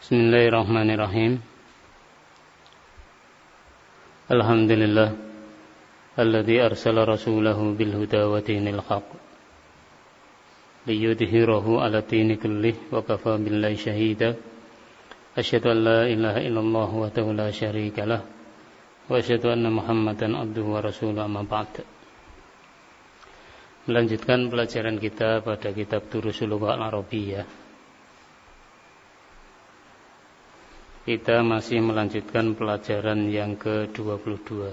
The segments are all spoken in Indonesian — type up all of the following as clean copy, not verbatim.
Bismillahirrahmanirrahim. Alhamdulillah alladzi arsala rasulahu bil huda wa dinil haqq liyudhhirahu 'ala dini kullih wa kafa billahi shahida. Asyhadu an la ilaha illallah wahdahu la syarika lah wa asyhadu anna Muhammadan abduhu wa rasuluhu, amma ba'd. Melanjutkan pelajaran kita pada kitab Durusul Lughah Al-Arabiyyah. Kita masih melanjutkan pelajaran yang ke-22.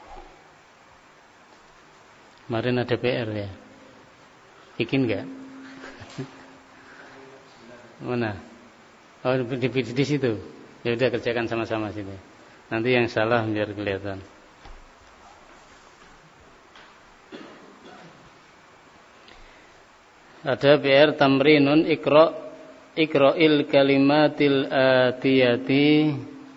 Kemarin ada PR ya? Bikin enggak? Mana? Oh, di situ. Ya udah, kerjakan sama-sama sini. Nanti yang salah biar kelihatan. Ada PR tamrinun Iqra'il kalimatil atiyati.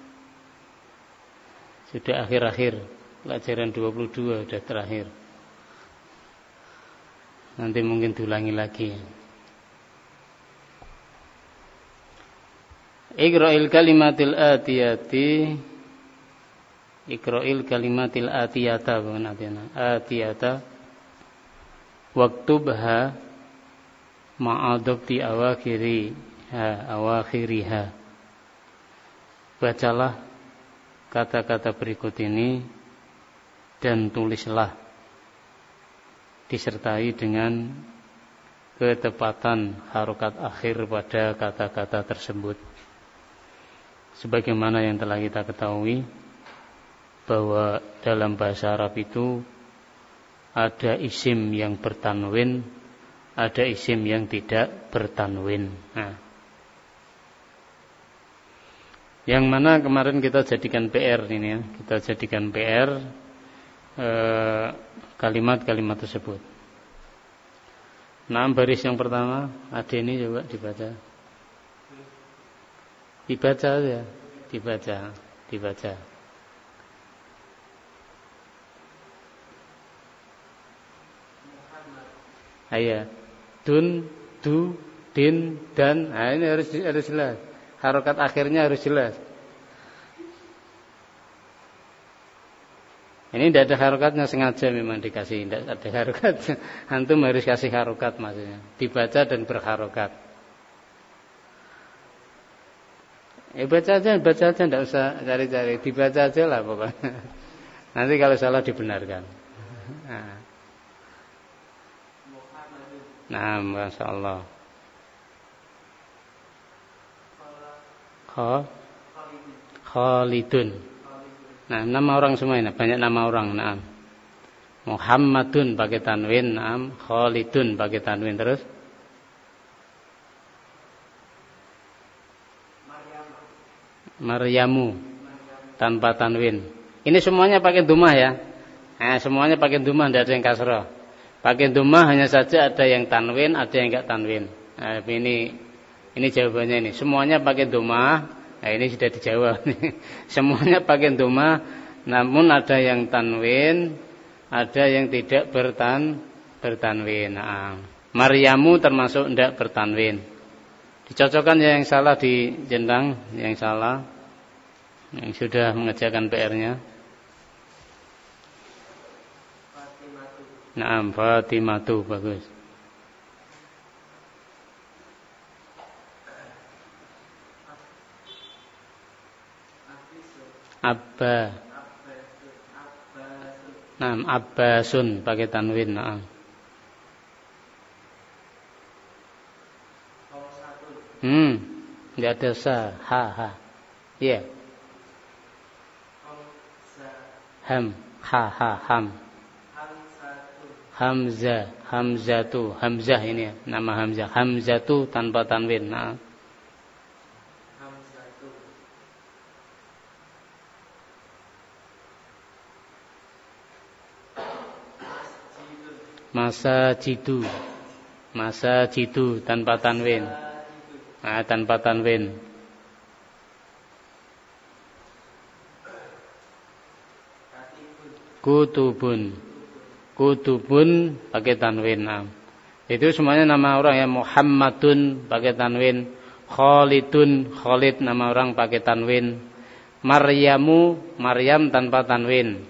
Sudah akhir-akhir. Pelajaran 22 sudah terakhir. Nanti mungkin diulangi lagi. Iqra'il kalimatil atiyati. Iqra'il kalimatil atiyata, bukan atiyata. Waktubha ma'adabti awakhiriha. Bacalah kata-kata berikut ini dan tulislah disertai dengan ketepatan harokat akhir pada kata-kata tersebut. Sebagaimana yang telah kita ketahui bahwa dalam bahasa Arab itu ada isim yang bertanwin, ada isim yang tidak bertanwin. Nah, yang mana kemarin kita jadikan PR ini ya, kita jadikan PR kalimat-kalimat tersebut. Nah, baris yang pertama, ada ini coba dibaca. Dibaca ya, dibaca. Ayah. Dun, du, din, dan. Nah, ini harus jelas. Harokat akhirnya harus jelas. Ini tidak ada harokatnya, sengaja memang dikasih. Tidak ada harokatnya. Antum harus kasih harokat maksudnya. Dibaca dan berharokat. Baca aja, tidak usah cari-cari. Dibaca aja lah pokoknya. Nanti kalau salah dibenarkan. Nah, Masya Allah. Khalidun. Nah, nama orang semua ini, banyak nama orang. Nah, Muhammadun pakai tanwin, nah, Khalidun pakai tanwin terus. Maryamu tanpa tanwin. Ini semuanya pakai dhammah ya. Nah, semuanya pakai dhammah, tidak ada yang kasrah. Pakai dhammah hanya saja ada yang tanwin, ada yang enggak tanwin. Nah, ini jawabannya ini. Semuanya pakai dhammah. Nah, ini sudah dijawab. Semuanya pakai dhammah, namun ada yang tanwin, ada yang tidak bertanwin. Nah, Maryamu termasuk tidak bertanwin. Dicocokkan yang salah dijentang, yang salah, yang sudah mengerjakan PR-nya. Naam, Fatimatu, bagus. Abba. Naam, Abbasun pakai tanwin, naam. Enggak ada sa, ha. Iya. Ham, ha, ham. Hamzatu, Hamzah ini ya, nama Hamzah. Hamzatu tanpa tanwin. Nah. Masajidu tanpa tanwin. Nah, tanpa tanwin. Kutubun pakai tanwin. Nah, itu semuanya nama orang ya. Muhammadun pakai tanwin, Khalidun, Khalid nama orang pakai tanwin. Maryamu, Maryam tanpa tanwin.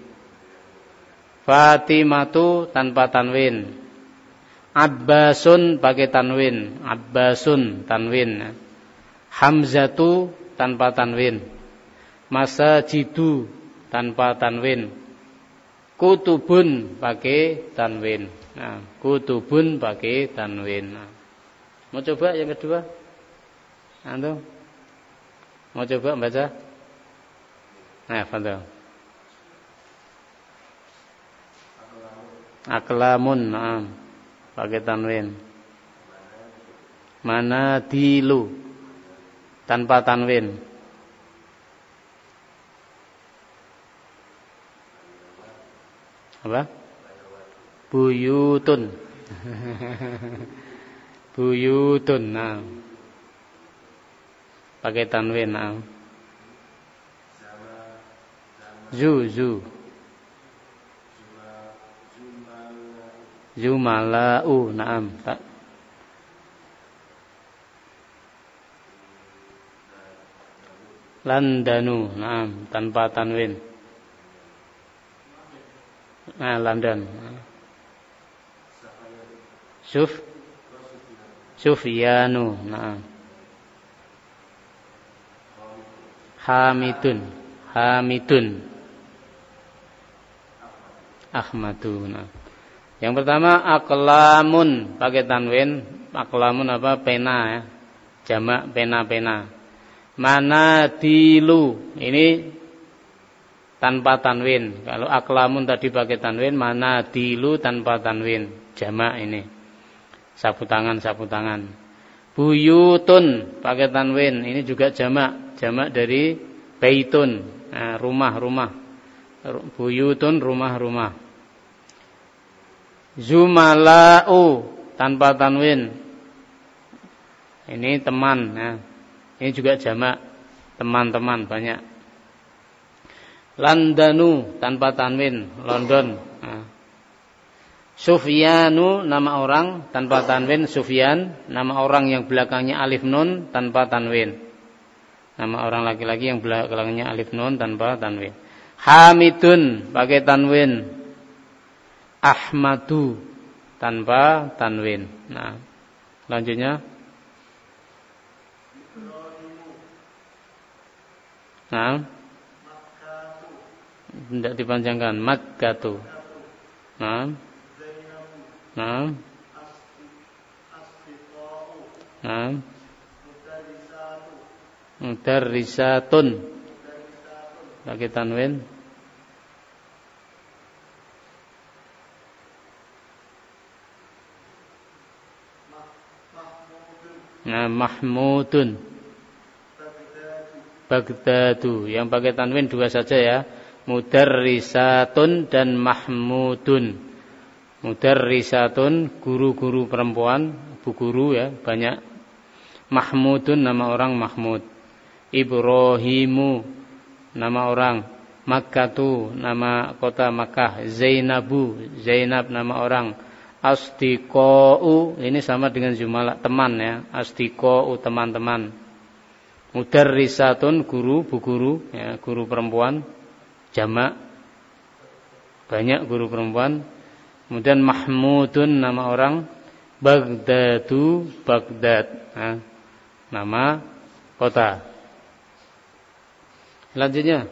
Fatimatu tanpa tanwin. Abbasun pakai tanwin. Abbasun tanwin. Hamzatu tanpa tanwin. Masajidu tanpa tanwin. Kutubun pakai tanwin. Nah, kutubun pakai tanwin. Nah, mau coba yang kedua? Antum? Mau coba baca? Nah, fadhal. Aklamun, nah, pakai tanwin. Manadilu tanpa tanwin. Apa? Buyutun. Buyutun, nah. Pakai tanwin, nah. Zu. Zumalau, na'am. Landanu, na'am, tanpa tanwin. Nah, London. Sufyanu, na'am. Hamidun. Ahmadu, na'am. Yang pertama aklamun pakai tanwin. Aklamun apa? Pena ya. Jamak pena-pena. Manadilu ini tanpa tanwin. Kalau aklamun tadi pakai tanwin, manadilu tanpa tanwin. Jamak ini. Sapu tangan. Buyutun pakai tanwin. Ini juga jamak. Jamak dari baitun. Nah, rumah. Buyutun rumah. Zumalau tanpa tanwin. Ini teman ya. Ini juga jamak. Teman-teman banyak. Landanu tanpa tanwin. London. Nah. Sufyanu nama orang tanpa tanwin. Sufyan nama orang yang belakangnya alif nun tanpa tanwin. Nama orang laki-laki yang belakangnya alif nun tanpa tanwin. Hamidun pakai tanwin. Ahmadu tanpa tanwin. Nah, selanjutnya. Nah, tidak dipanjangkan. Makkatu. Nah. Mudarrisatun pakai tanwin. Nah, Mahmudun. Baghdadu. Yang pakai tanwin dua saja ya. Mudarrisatun dan Mahmudun. Mudarrisatun guru-guru perempuan, bu guru ya, banyak. Mahmudun nama orang Mahmud. Ibrahimu nama orang. Makkatu nama kota Makkah. Zainab nama orang. Asdiqa'u ini sama dengan jumlah teman ya. Asdiqa'u teman-teman. Mudarrisatun guru, bu guru ya, guru perempuan jamak. Banyak guru perempuan. Kemudian Mahmudun nama orang. Baghdadu Baghdad ya, nama kota. Selanjutnya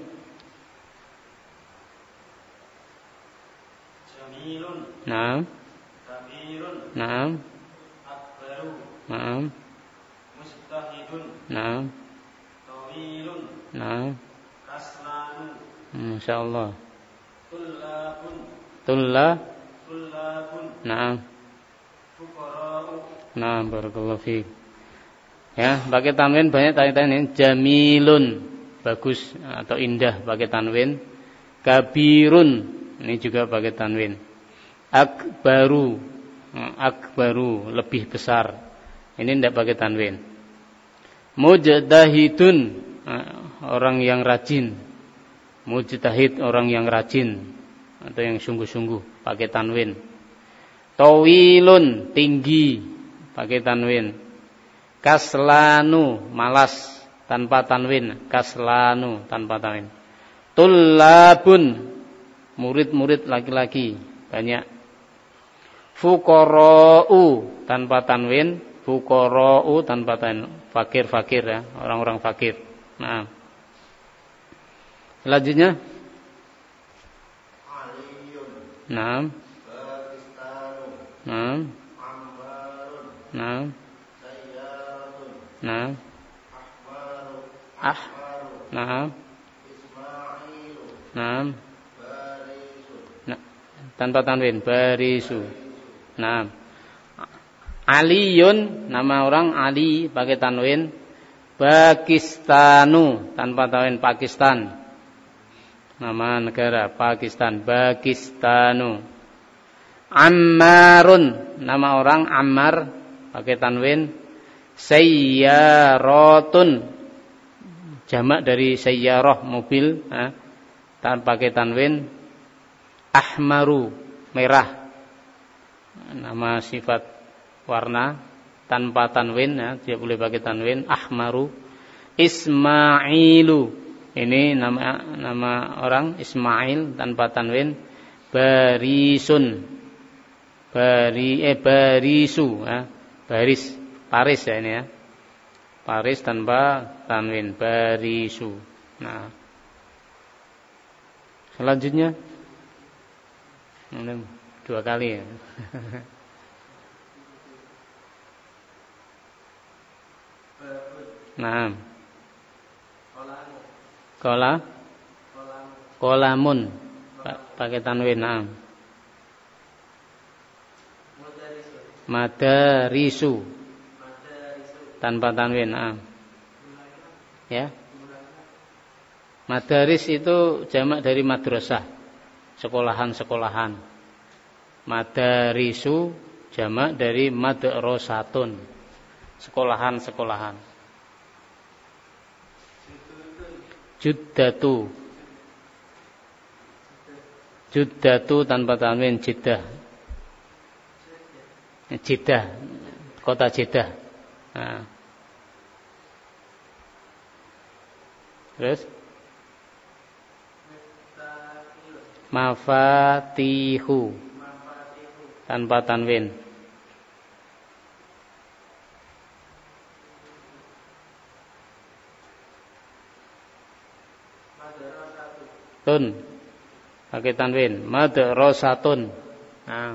Jamilun. Nah. Naam. Akbaru. Naam. Mustahidun. Naam. Tawilun. Naam. Kaslanu. Masyaallah. Tullabun. Naam. Fuqara'u. Naam, barakallahu fiik. Ya, pakai tanwin banyak tanya-tanya. Jamilun, bagus atau indah pakai tanwin. Kabirun, ini juga pakai tanwin. Akbaru, lebih besar. Ini tidak pakai tanwin. Mujtahidun, orang yang rajin. Mujtahid, orang yang rajin atau yang sungguh-sungguh, pakai tanwin. Tawilun, tinggi, pakai tanwin. Kaslanu malas tanpa tanwin, kaslanu tanpa tanwin. Tullabun murid-murid laki-laki banyak. Fuqara'u tanpa tanwin, fuqara'u tanpa tanwin, fakir-fakir ya, orang-orang fakir. Nah. Selanjutnya Naam. Naam. Naam. Naam. Naam. Naam. Tanpa tanwin, barisu. Naam. Aliyun nama orang Ali pakai tanwin. Pakistanu tanpa tanwin, Pakistan. Nama negara Pakistan, Pakistanu. Ammarun nama orang Ammar pakai tanwin. Sayyaratun jamak dari sayyarah mobil, tanpa pakai tanwin. Ahmaru merah nama sifat warna tanpa tanwin ya, dia boleh pakai tanwin. Ahmaru. Ismailu ini nama orang Ismail tanpa tanwin. Barisun barisu ya. Baris Paris ya ini ya. Paris tanpa tanwin, barisu. Nah. Selanjutnya 2 kali ya. Nah. Kolamun pakai tanwin. Nah. Madarisu tanpa tanwin. Nah. Ya. Madaris itu jamak dari madrasah, sekolahan-sekolahan. Madarisu jamak dari madrasatun, sekolahan-sekolahan. Juddatu tanpa tanwin, Jeddah. Jeddah, kota Jeddah. Nah. Terus mafatihu tanpa tanwin. Tun pakai tanwin, madrasatun. Nah.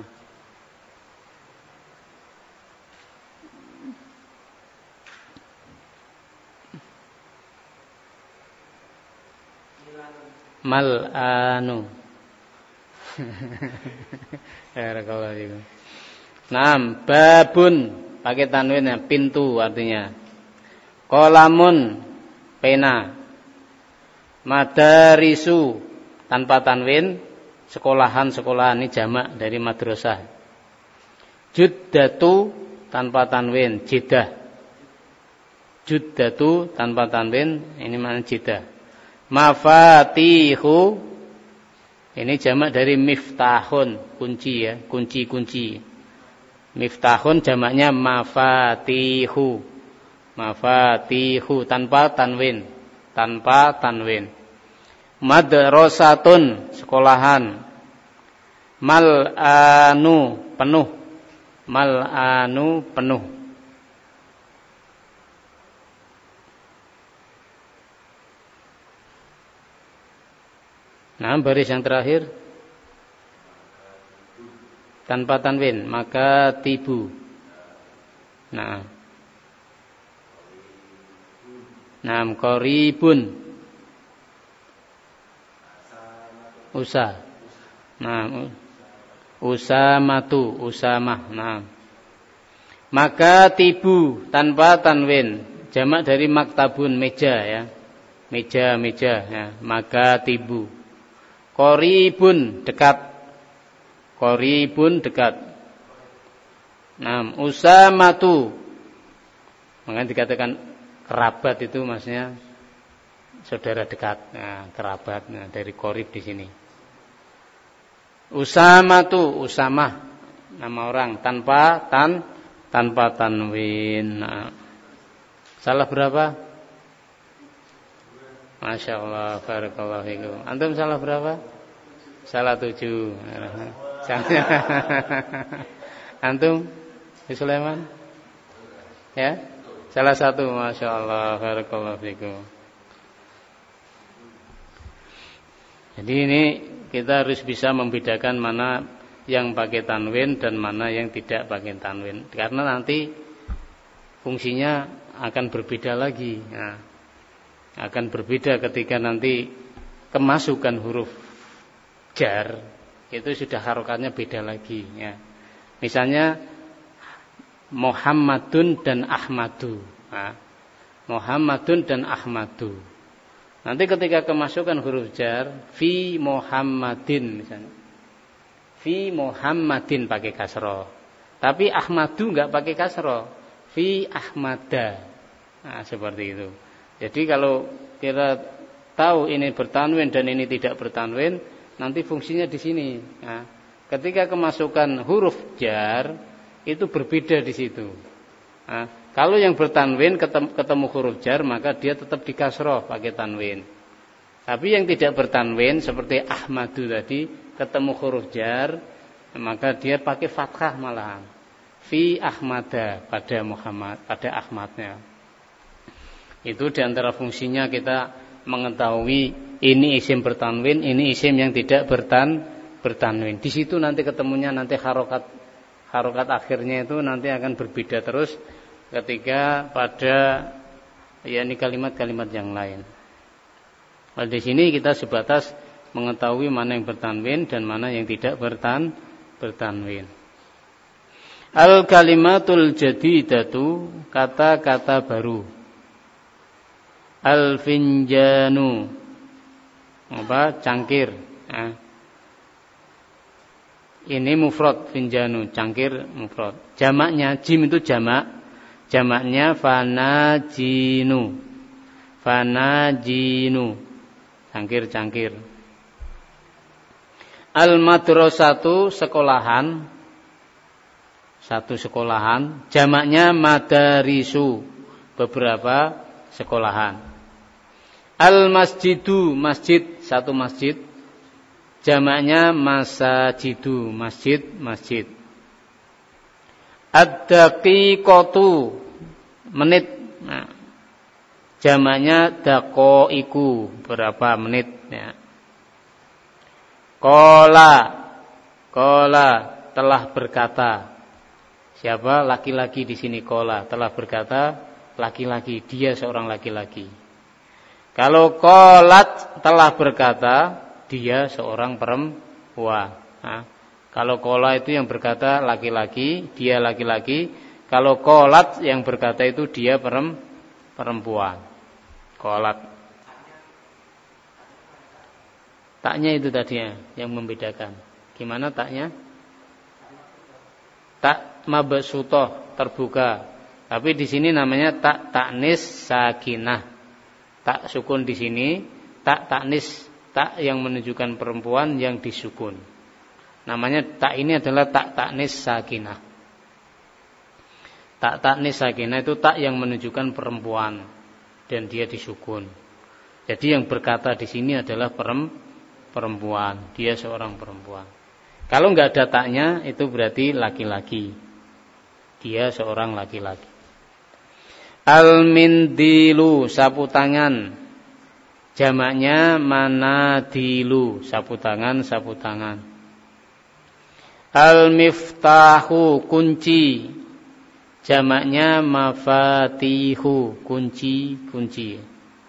Mal'anu. Naam, babun pakai tanwin ya, pintu artinya. Qalamun pena. Madarisu tanpa tanwin, sekolahan-sekolahan, ini jamak dari madrasah. Juddatu tanpa tanwin, Jeddah. Juddatu tanpa tanwin, ini makna Jeddah. Mafatihu ini jamak dari miftahun, kunci ya, kunci-kunci. Miftahun jamaknya mafatihu. Mafatihu tanpa tanwin, tanpa tanwin. Madrasatun sekolahan. Mal'anu penuh. Mal'anu penuh. Nah, baris yang terakhir tanpa tanwin, maka tibu. Nah, qaribun. Usa. Nah, usamatu, usamah. Nah. Maka tibu tanpa tanwin, jamak dari maktabun, meja ya. Meja ya. Maka tibu. Qaribun dekat. Qaribun dekat. Nah, usamatu. Makanya dikatakan kerabat itu maksudnya saudara dekat. Nah, kerabat. Nah, dari qarib di sini. Usamatu, usamah nama orang tanpa tanwin. Nah. Salah berapa? Masya Allah, barakallahu fikum. Antum salah berapa? Salah 7. Antum, Sulaiman? Ya? Salah 1, Masya Allah, barakallahu fikum. Jadi ini kita harus bisa membedakan mana yang pakai tanwin dan mana yang tidak pakai tanwin. Karena nanti fungsinya akan berbeda lagi. Nah, akan berbeda ketika nanti kemasukan huruf jar itu sudah harokatnya beda lagi. Ya. Misalnya Muhammadun dan Ahmadu. Nah, Muhammadun dan Ahmadu. Nanti ketika kemasukan huruf jar, fi Muhammadin misalnya. Fi Muhammadin pakai kasroh. Tapi Ahmadu enggak pakai kasroh. Fi Ahmada. Nah, seperti itu. Jadi kalau kita tahu ini bertanwin dan ini tidak bertanwin, nanti fungsinya di sini. Nah, ketika kemasukan huruf jar itu berbeda di situ. Nah, kalau yang bertanwin ketemu huruf jar maka dia tetap di kasroh pakai tanwin. Tapi yang tidak bertanwin seperti Ahmadu tadi ketemu huruf jar maka dia pakai fathah malahan. Fi Ahmada pada Muhammad, pada Ahmadnya. Itu diantara fungsinya kita mengetahui ini isim bertanwin, ini isim yang tidak bertanwin. Di situ nanti ketemunya nanti harokat akhirnya itu nanti akan berbeda terus ketika pada yakni kalimat-kalimat yang lain. Well, di sini kita sebatas mengetahui mana yang bertanwin dan mana yang tidak bertanwin. Al kalimatul jadidatu, kata-kata baru. Al finjanu, apa? Cangkir. Nah. Ini mufrad finjanu, cangkir mufrad. Jamaknya jim itu jamak. Jamaknya fanajinu. Fanajinu. Cangkir-cangkir. Al-madrasatu sekolahan. Satu sekolahan. Jamaknya madarisu. Beberapa sekolahan. Al-masjidu, masjid, satu masjid. Jamaknya masajidu, masjid. Ad-daqiqatu, menit. Nah, jamaknya daqaiqu, berapa menit ya. Qala telah berkata. Siapa? Laki-laki di sini qala telah berkata, laki-laki, dia seorang laki-laki. Kalau qalat telah berkata, dia seorang perempuan. Nah, kalau qala itu yang berkata laki-laki, dia laki-laki. Kalau qalat yang berkata itu dia perempuan. Qalat. Taknya itu tadinya yang membedakan. Gimana taknya? Tak mabsutoh, terbuka. Tapi di sini namanya tak taknis sakinah. Tak sukun di sini, tak taknis, tak yang menunjukkan perempuan yang disukun. Namanya tak ini adalah tak taknis sakinah. Tak taknis sakinah itu tak yang menunjukkan perempuan dan dia disukun. Jadi yang berkata di sini adalah perempuan, dia seorang perempuan. Kalau enggak ada taknya itu berarti laki-laki. Dia seorang laki-laki. Al-mindilu, sapu tangan. Jamaknya manadilu, sapu tangan. Al-miftahu, kunci. Jamaknya mafatihu, kunci.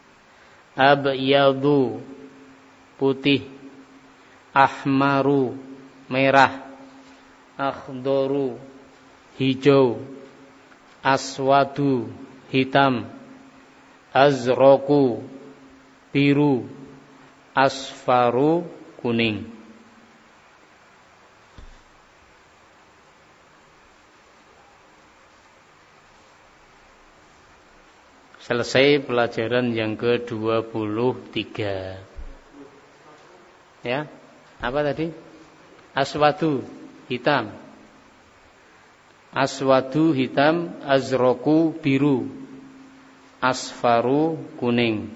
Abyadu, putih. Ahmaru, merah. Akhdoru, hijau. Aswadu, hitam. Azroku, biru. Asfaru, kuning. Selesai pelajaran yang ke-23. Ya, apa tadi? Aswadu, hitam. Aswadu, hitam. Azroku, biru. asfaru kuning.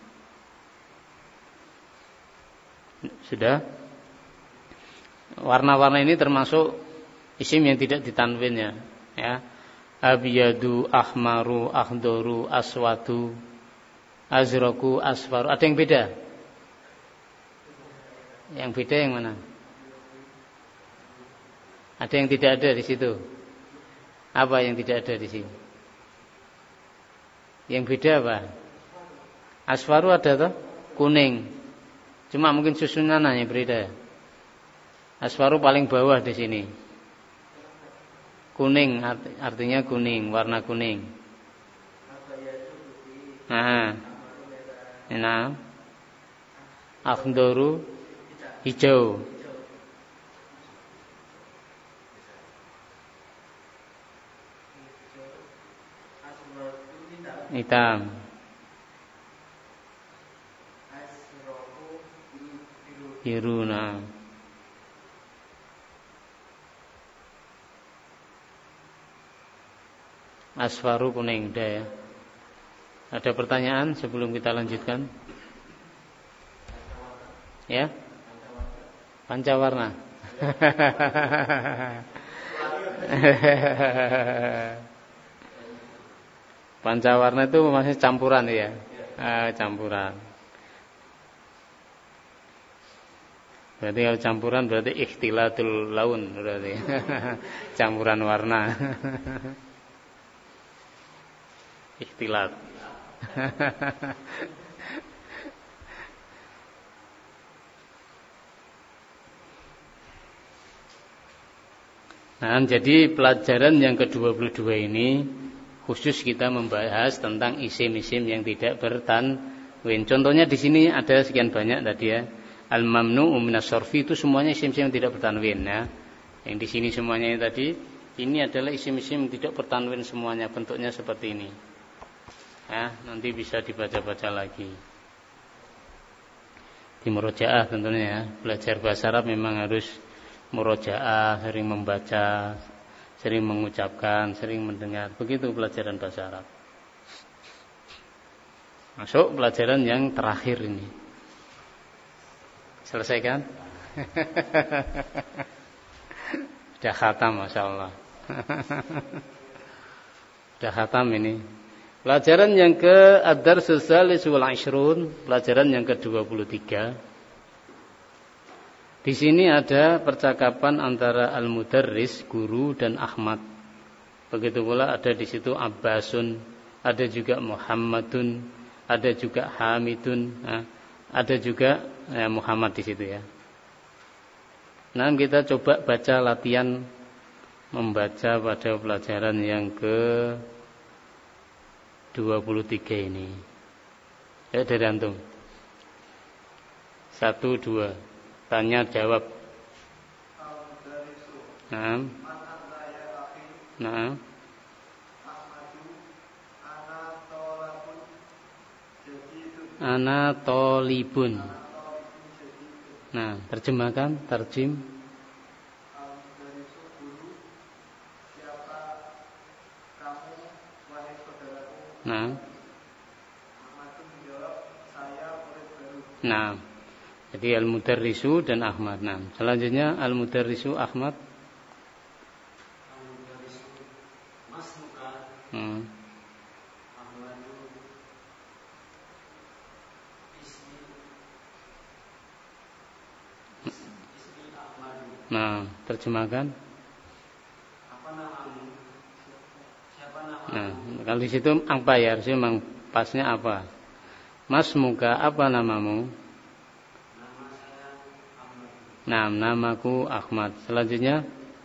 Sudah. Warna-warna ini termasuk isim yang tidak ditanwin ya. Abyadu, ahmaru, akhdaru, aswadu, azraku, asfaru. Ada yang beda? Yang beda yang mana? Ada yang tidak ada di situ? Apa yang tidak ada di sini? Yang beda apa? Asfaru ada toh? Kuning. Cuma mungkin susunannya berbeda. Asfaru paling bawah di sini. Kuning artinya kuning, warna kuning. Nah. Akhdaru hijau. Hitam. Biru. Nah. Asfaru kuning udah ya. Ada pertanyaan sebelum kita lanjutkan? Ya? Pancawarna. Pancawarna itu masih campuran ya? Campuran. Berarti kalau campuran berarti ikhtilatul laun berarti. Campuran warna. Ikhtilat. Nah, jadi pelajaran yang ke-22 ini khusus kita membahas tentang isim-isim yang tidak bertanwin. Contohnya di sini ada sekian banyak tadi ya. Al-mamnu'u minas sarfi itu semuanya isim-isim yang tidak bertanwin ya. Yang di sini semuanya tadi ini adalah isim-isim yang tidak bertanwin semuanya, bentuknya seperti ini. Ya, nanti bisa dibaca-baca lagi. Di murojaah tentunya ya. Belajar bahasa Arab memang harus murojaah, sering membaca, sering mengucapkan, sering mendengar. Begitu pelajaran bahasa Arab. Masuk pelajaran yang terakhir ini. Selesai kan? Sudah khatam, Masya Allah. Sudah khatam ini. Pelajaran yang ke Ad-Darsus Salis wal Ishrun, pelajaran yang ke-23. Di sini ada percakapan antara al-mudarris, guru, dan Ahmad. Begitu pula ada di situ Abbasun, ada juga Muhammadun, ada juga Hamidun, ada juga Muhammad di situ ya. Nah, kita coba baca latihan membaca pada pelajaran yang ke-23 ini. Ya, dari antum. 1, 2. Tanya jawab. Naam. Naam. Ana tolibun. Nah, terjemahkan, terjem. Nah, jadi al-mudarrisu dan Ahmad. Nah, selanjutnya al-mudarrisu Ahmad. Al-mudarrisu masmuka. Ahmadu ismi Ahmadu. Nah, terjemahkan. Apa namamu? Siapa namamu? Nah, kalau di situ apa ya? Harusnya memang pasnya apa? Mas muka, apa namamu? Nama saya Ahmad. Nah, namaku Ahmad. Selanjutnya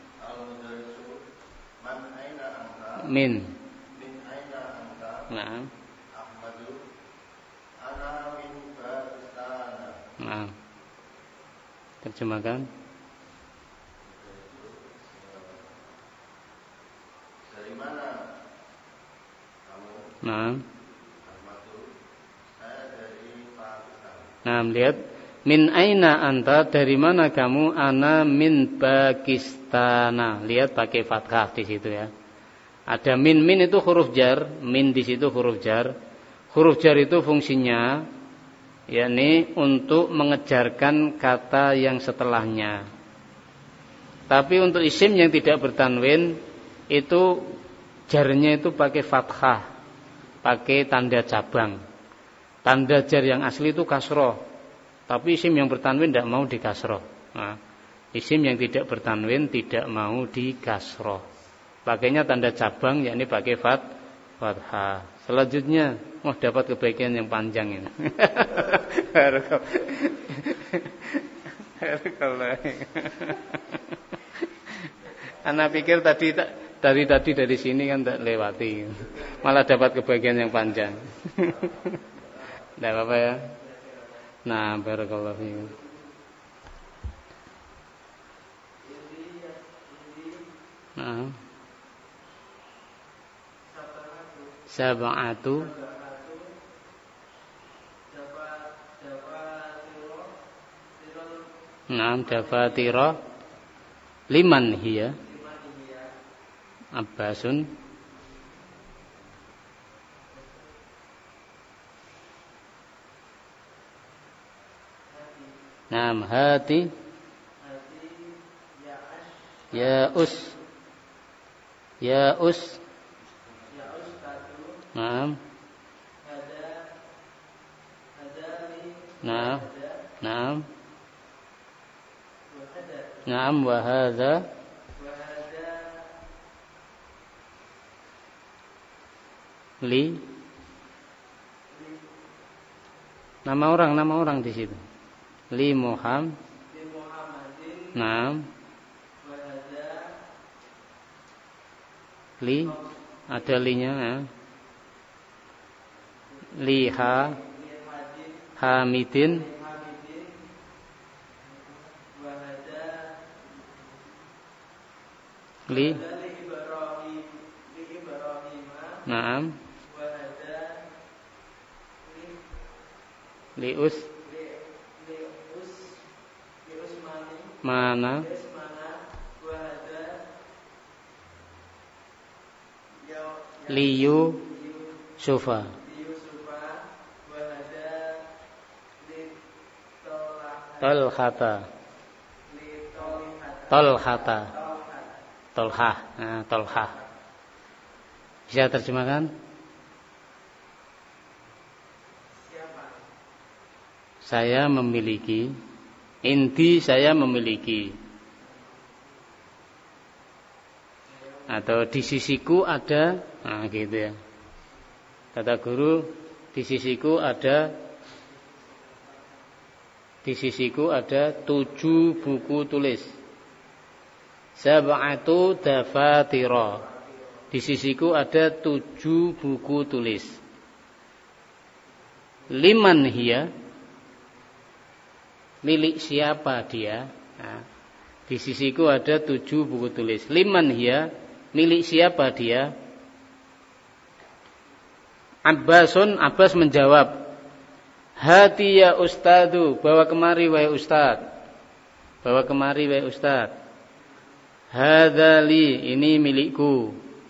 min. Nah. Nah. Terjemahkan. Dari mana kamu? Nah. Saya dari Pakistan. Nah, lihat min aina anta, dari mana kamu? Ana min Pakistana. Lihat pakai fathah di situ ya. Ada min itu huruf jar, min di situ huruf jar. Huruf jar itu fungsinya yakni untuk mengejarkan kata yang setelahnya. Tapi untuk isim yang tidak bertanwin itu jarnya itu pakai fathah, pakai tanda cabang. Tanda jar yang asli itu kasroh, tapi isim yang bertanwin tidak mau dikasroh. Nah, isim yang tidak bertanwin tidak mau dikasroh, pakainya tanda cabang, yakni pakai fathah. Selanjutnya, dapat kebaikan yang panjang ini. Anak pikir dari sini kan tak lewati, malah dapat kebahagiaan yang panjang. Tidak apa-apa ya. Nah, barakallahu fiikum. Nah, sab'atu Naam dafatira liman hiya Abbasun Naam hati ya us Naam wa hadza li nama orang di situ. Li Muhammad. Naam. Li ada linya ya. Li Hamidin li Naam li us mana liyu sufa Tolhah. Bisa terjemahkan? Saya memiliki. Inti saya memiliki. Atau di sisiku ada. Nah gitu ya. Kata guru, di sisiku ada 7 buku tulis. Sab'atu dafatira. Di sisiku ada 7 buku tulis. Liman hiya, milik siapa dia? Nah, di sisiku ada 7 buku tulis. Liman hiya, milik siapa dia? Abbas menjawab, hati ya ustadu, bawa kemari wahai ustad. Hadza li, ini milikku.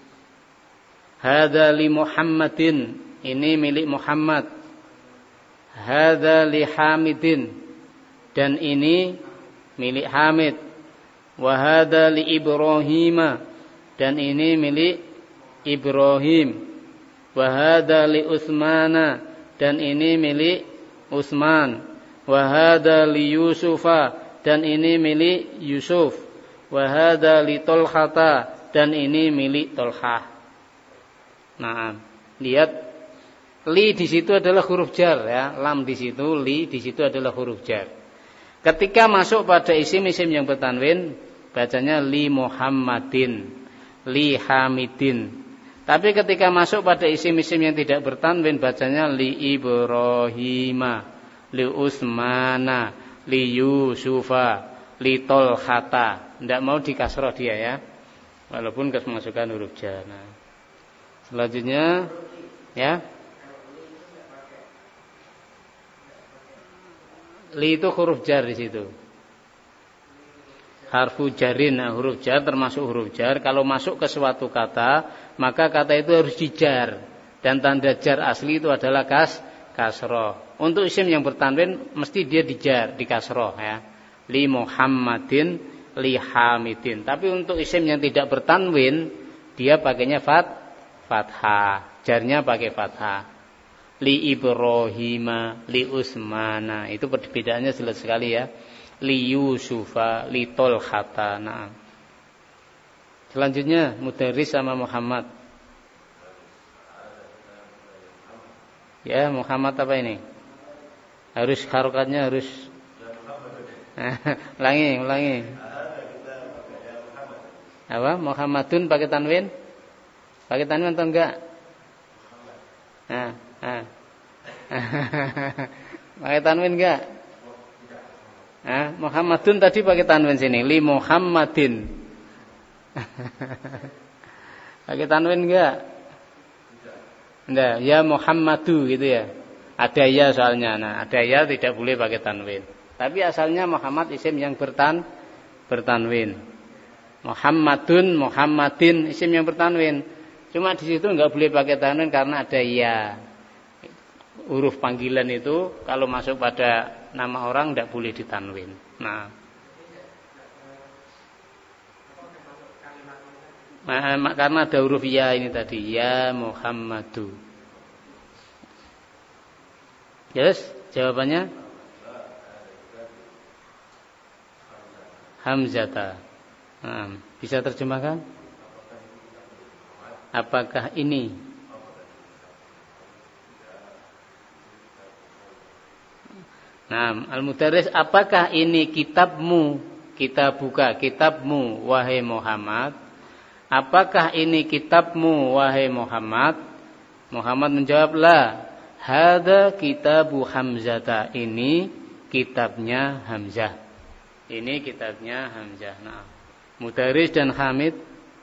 Hadza li Muhammadin, ini milik Muhammad. Hadza li Hamidin, dan ini milik Hamid. Wa hadza li Ibrahim, dan ini milik Ibrahim. Wa hadza li Utsmana, dan ini milik Utsman. Wa hadza li Yusufa, dan ini milik Yusuf. Wa hadza li Tolhata, dan ini milik Tolhah. Nah, lihat li di situ adalah huruf jar ya, lam di situ, li di situ adalah huruf jar. Ketika masuk pada isim-isim yang bertanwin, bacanya li Muhammadin, li Hamidin. Tapi ketika masuk pada isim-isim yang tidak bertanwin, bacanya li Ibrahima, li Utsmana, li Yusufa, li Tolhata. Tidak mau dikasroh dia ya, walaupun kemasukan huruf jar. Nah, selanjutnya ya, li itu huruf jar di situ. harfu jarin, huruf jar termasuk huruf jar. Kalau masuk ke suatu kata, maka kata itu harus dijar. Dan tanda jar asli itu adalah kasroh. Untuk isim yang bertanwin mesti dia dijar, di kasroh ya. Li Muhammadin, li Hamidin. Tapi untuk isim yang tidak bertanwin, dia pakainya fathah. Jarnya pakai fathah. Li Ibrahima, li Usmana. Itu perbedaannya jelas sekali ya. Li Yusufa, li Tolhata. Nah. Selanjutnya Mudaris sama Muhammad. Ya, Muhammad apa ini? Harus harokatnya harus. ulangi. Apa? Muhammadun pakai tanwin? Pakai tanwin atau enggak? Pakai tanwin enggak? Muhammadun tadi pakai tanwin sini. Li Muhammadin. Pakai tanwin enggak? Enggak, ya Muhammadu gitu ya. Ada ya soalnya. Nah, ada ya tidak boleh pakai tanwin. Tapi asalnya Muhammad isim yang bertanwin. Muhammadun, Muhammadin isim yang bertanwin. Cuma di situ enggak boleh pakai tanwin karena ada ya. Huruf panggilan itu kalau masuk pada nama orang enggak boleh ditanwin. Nah, karena ada huruf ya ini tadi, ya Muhammadu. Yes, jawabannya Hamzata. Nah, bisa terjemahkan? Apakah ini? Nah, Al-Mudaris, apakah ini kitabmu? Kita buka kitabmu, wahai Muhammad. Apakah ini kitabmu, wahai Muhammad? Muhammad menjawab, la. Hada kitabu Hamzata. Ini kitabnya Hamzah. Ini kitabnya Hamzah. Nah, Mudaris dan Hamid.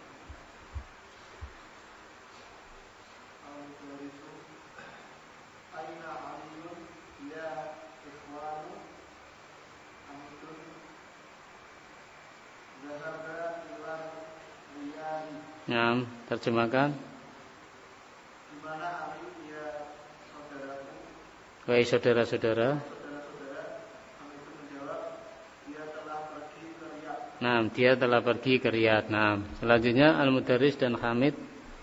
Nah, terjemahkan. Di mana Ali dia saudaraku? Wahai saudara-saudara. Kami itu menjawab, dia telah pergi ke Riyadh. Nah, dia telah pergi ke Riyadh. Nah, selanjutnya Al-Mudaris dan Hamid.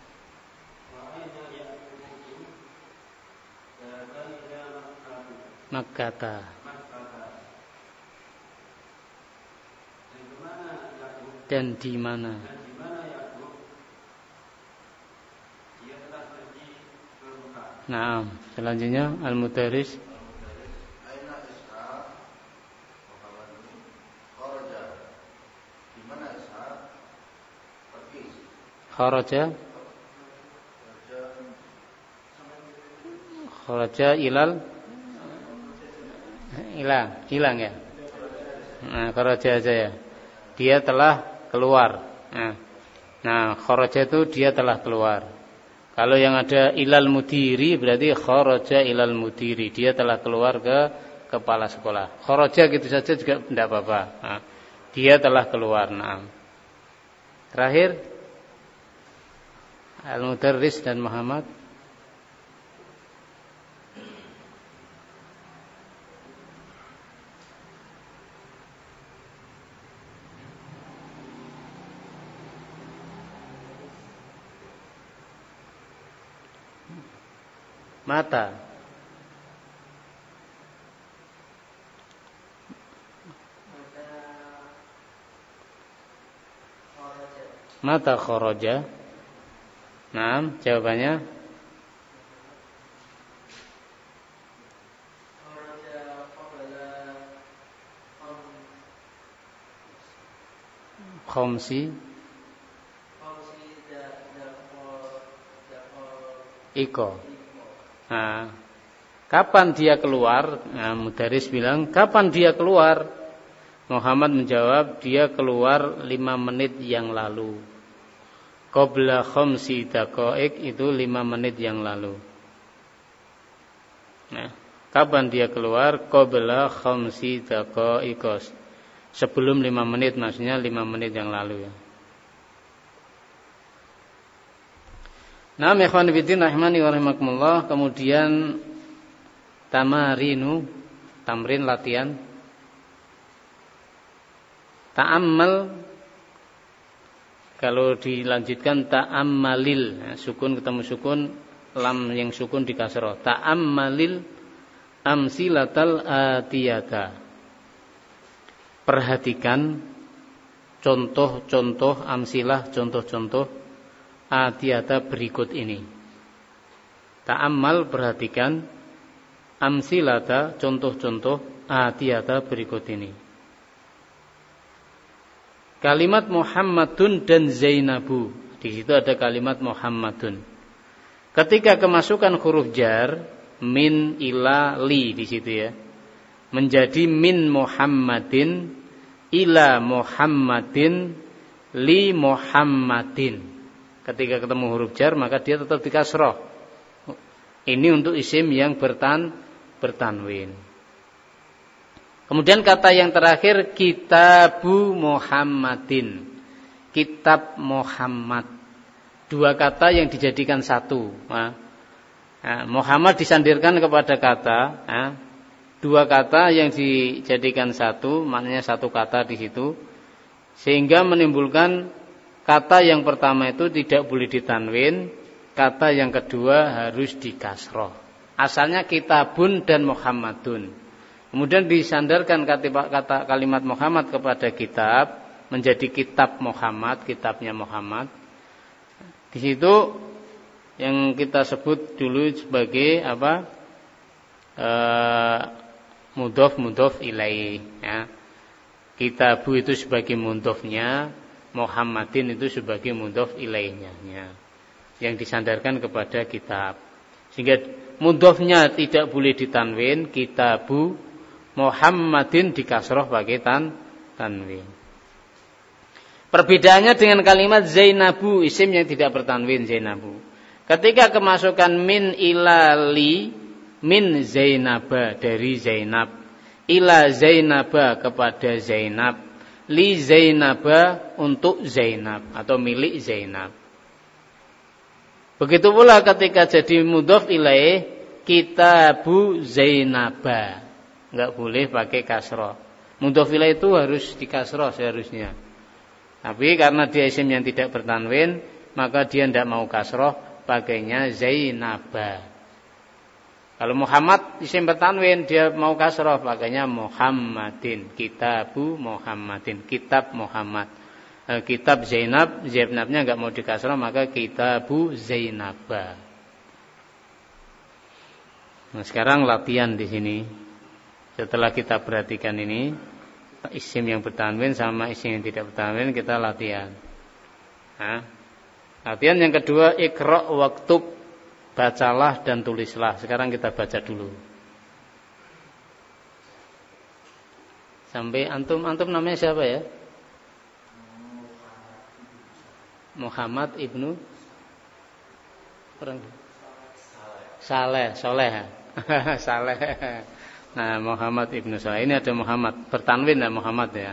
Makkata. Dan di mana? Nah, selanjutnya Al-Mudaris. Aina Ishaq Muhammad kharaja. Di mana Ishaq pergi? Kharaja hilang ya. Nah, kharaja aja ya. Dia telah keluar. Nah, kharaja itu dia telah keluar. Kalau yang ada ilal mudiri berarti kharaja ilal mudiri. Dia telah keluar ke kepala sekolah. Kharaja gitu saja juga tidak apa-apa. Nah, dia telah keluar. Nah. Terakhir Al-Mudarris dan Muhammad. Mata. Mata kharaja. Nah, jawabannya khamsi iko. Nah, kapan dia keluar? Nah, Mudaris bilang, kapan dia keluar? Muhammad menjawab, dia keluar 5 menit yang lalu. Qabla khamsi daqa'iq itu 5 menit yang lalu. Nah, kapan dia keluar? Qabla khamsi daqa'iq. sebelum 5 menit, maksudnya 5 menit yang lalu ya. Nah, ikhwan fillah rahimani wa rahimakumullah, kemudian tamrin latihan. Ta'ammal, kalau dilanjutkan ta'ammalil, nah, sukun ketemu sukun, lam yang sukun di kasroh. Ta'ammalil amsilatal atiyata. Perhatikan contoh-contoh amsilah, contoh-contoh atiyata berikut ini. Ta'ammal, perhatikan, amsilata, contoh-contoh atiyata berikut ini. Kalimat Muhammadun dan Zainabu. Di situ ada kalimat Muhammadun. Ketika kemasukan huruf jar, min, ila, li di situ ya, menjadi min Muhammadin, ila Muhammadin, li Muhammadin. Ketika ketemu huruf jar, maka dia tetap di kasroh. Ini untuk isim yang bertanwin. Kemudian kata yang terakhir, kitabu Muhammadin. Kitab Muhammad. 2 kata yang dijadikan satu. Muhammad disandirkan kepada kata. 2 kata yang dijadikan satu, maknanya 1 kata di situ, sehingga menimbulkan kata yang pertama itu tidak boleh ditanwin, kata yang kedua harus dikasroh. Asalnya kitabun dan Muhammadun. Kemudian disandarkan kata kalimat Muhammad kepada kitab, menjadi kitab Muhammad, kitabnya Muhammad. Di situ yang kita sebut dulu sebagai apa? Mudhof ilaih ya. Kitabu itu sebagai mudhofnya, Muhammadin itu sebagai mudhof ilaihnya ya. Yang disandarkan kepada kitab. Sehingga mudhofnya tidak boleh ditanwin, kitabu, Muhammadin dikasroh pakai tanwin. Perbedaannya dengan kalimat Zainabu, isim yang tidak bertanwin Zainabu. Ketika kemasukan min ila li, min Zainaba, dari Zainab, ila Zainaba, kepada Zainab, li Zainaba, untuk Zainab atau milik Zainab. Begitu pula ketika jadi mudhof ilaih, kitabu Zainaba, enggak boleh pakai kasroh. Mudhof ilaih itu harus dikasroh seharusnya. Tapi karena dia isim yang tidak bertanwin, maka dia tidak mau kasroh, pakainya Zainaba. Kalau Muhammad isim bertanwin, dia mau kasroh, pakainya Muhammadin. Kitabu Muhammadin, kitab Muhammad. Kitab Zainab, Zainabnya enggak mau dikasroh, maka kitabu Zainaba. Nah, sekarang latihan di sini. Setelah kita perhatikan ini, isim yang bertanwin sama isim yang tidak bertanwin, kita latihan. Latihan yang kedua, iqra' waktub, bacalah dan tulislah. Sekarang kita baca dulu. Sampai antum namanya siapa ya? Muhammad ibnu Saleh. Saleh. Nah, Muhammad ibnu Saleh. Ini ada Muhammad bertanwin ya, Muhammad ya.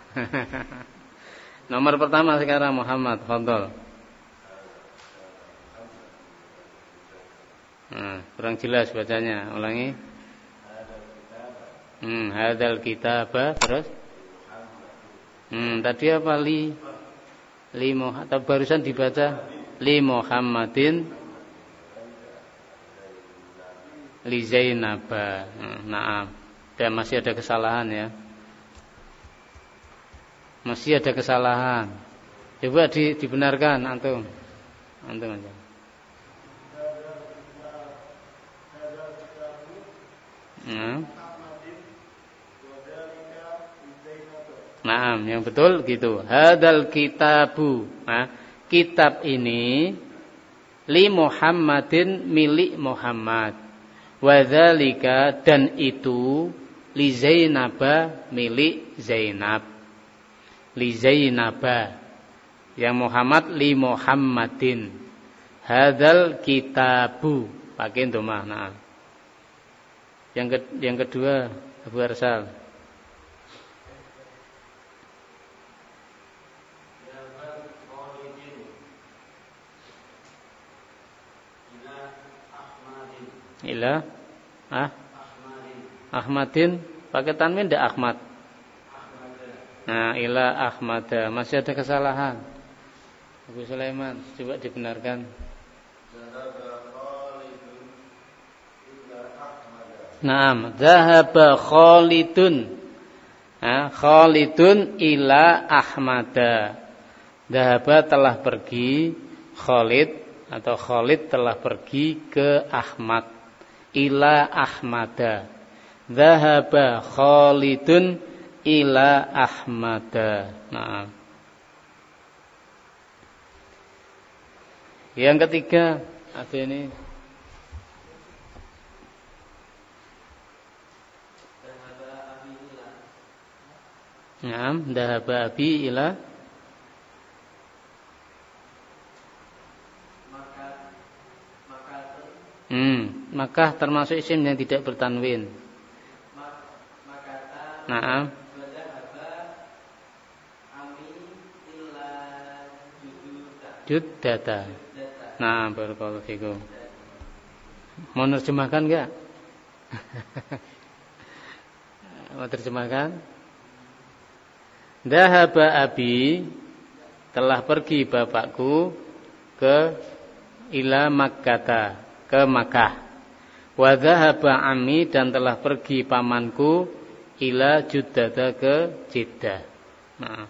Nomor pertama sekarang Muhammad, fadhol. Kurang jelas bacanya, ulangi. Hadzal kitaba, terus? Tadi apa li atau barusan dibaca li Muhammadin li Zainaba. Naam. Dan masih ada kesalahan ya. Masih ada kesalahan. Coba dibenarkan antum aja. Naam, yang betul gitu. Hadzal kitabu. Kitab ini li Muhammadin, milik Muhammad. Wa dzalika, dan itu li Zainaba, milik Zainab. Li Zainaba. Yang Muhammad li Muhammadin. Hadzal kitabu. Pakai dhammah. Naam. Yang kedua Abu Arsal. ila Ahmadin pakai tanwin ndak Ahmad. Nah, ila Ahmada masih ada kesalahan. Abu Sulaiman, coba dibenarkan. Naam, dhahaba Khalidun. Khalidun ila Ahmada. Dhahaba telah pergi, Khalid atau Khalid telah pergi ke Ahmad. Ila Ahmada. Dhahaba Khalidun ila Ahmada. Naam. Yang ketiga, ada ini. Naam, dhahaba abi ila Makkah termasuk isim yang tidak bertanwin. Naam. Juddata. Nah, barakallahu fikum. Mau nerjemahkan enggak? Mau terjemahkan? Dhahaba abi, telah pergi bapakku ke ila Makkata, ke Makkah. Wa dhahaba ammi, dan telah pergi pamanku ila Juddata, ke Jeddah. Nah.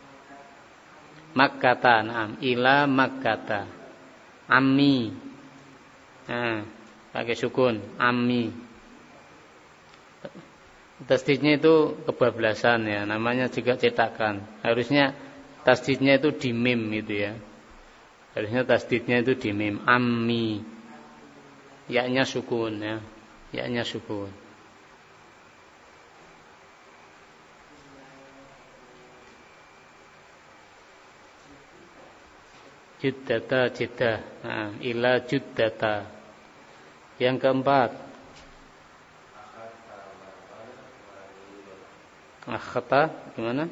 Makkata, naam, ila Makkata. Ammi. Nah, pakai sukun, ammi. Tasdidnya itu kebablasan ya, namanya juga cetakan. Harusnya tasdidnya itu di mim gitu ya. Harusnya tasdidnya itu di mim, ammi. Ya-nya sukun ya. Ya-nya sukun. Juddata, Jeddah. Nah, ila Juddata. Yang keempat, akhta gimana?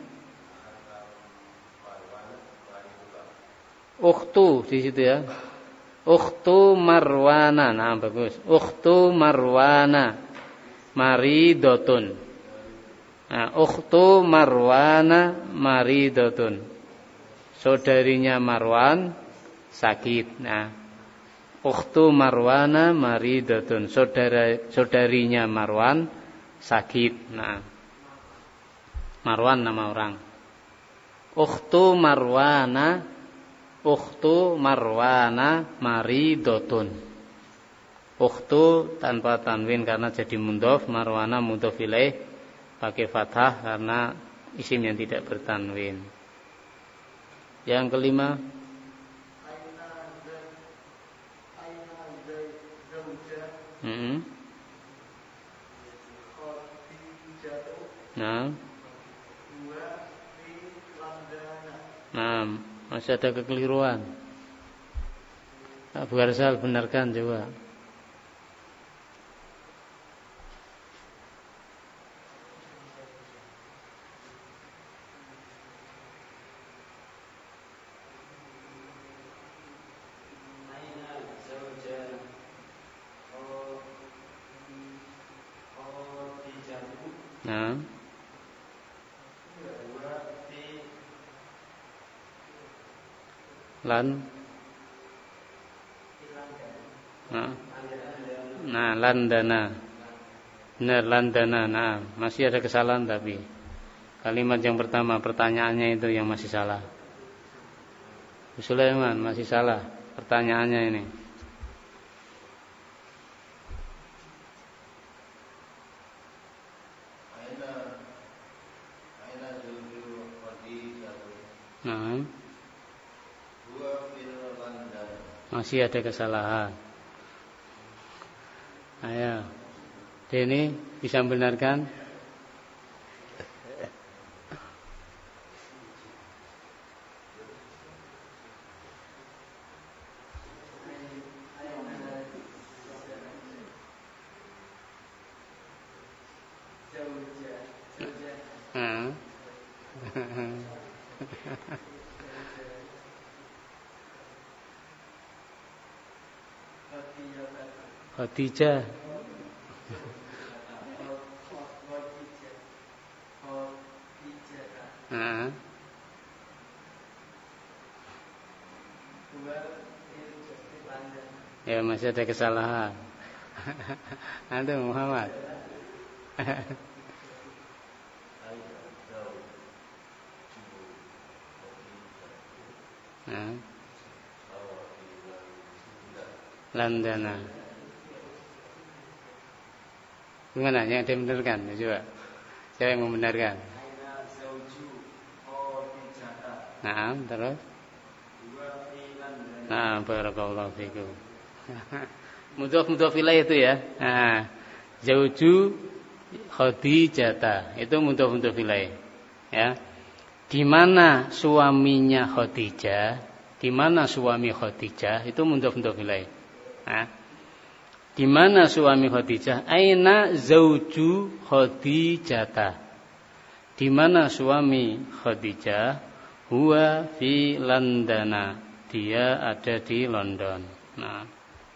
Ukhtu di situ ya. Ukhtu Marwana. Nah, bagus. Ukhtu Marwana maridotun. Nah, ukhtu Marwana maridotun. Saudarinya Marwan sakit. Nah, ukhtu Marwana maridotun. Saudarinya Marwan sakit. Nah, Marwan nama orang. Ukhtu Marwana maridotun. Ukhtu tanpa tanwin karena jadi mudhof, Marwana mudhof ilaih pakai fathah karena isim yang tidak bertanwin. Yang kelima, Nah, masih ada kekeliruan. Abu Arsal, benarkan coba. Nah, landana. Benar, landana. Nah, masih ada kesalahan tapi kalimat yang pertama, pertanyaannya itu yang masih salah. Sulaiman masih salah pertanyaannya ini. Nah, masih ada kesalahan. Ayo, Denny bisa membenarkan? Khadijah. Nah. Ya masih ada kesalahan. Antum Muhammad. Nah. Landana. Gimana yang dibenarkan? Coba. Siapa yang membenarkan? Nah, terus? Nah, barakallahu fikum. Mudhaf ilaih itu ya. Nah, zauju Khadijah itu mudhaf ilaih. Ya. Di mana suaminya Khadijah? Di mana suami Khadijah? Itu mudhaf ilaih. Nah, di mana suami Khadijah? Aina zauju Khadijah. Di mana suami Khadijah? Huwa fi London. Dia ada di London. Nah.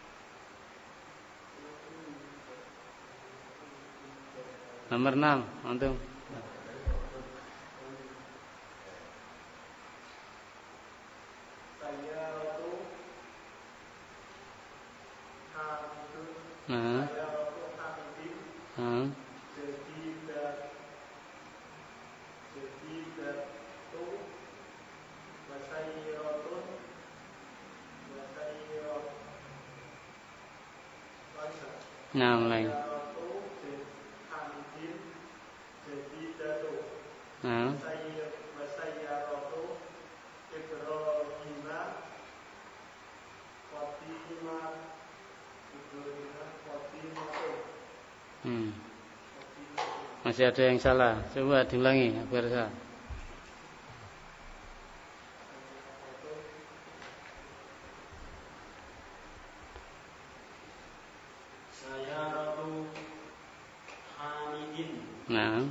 Nomor 6, antum. Nah. Nah, mulai. Nah. Masih ada yang salah. Coba diulangi biar salah. Nah.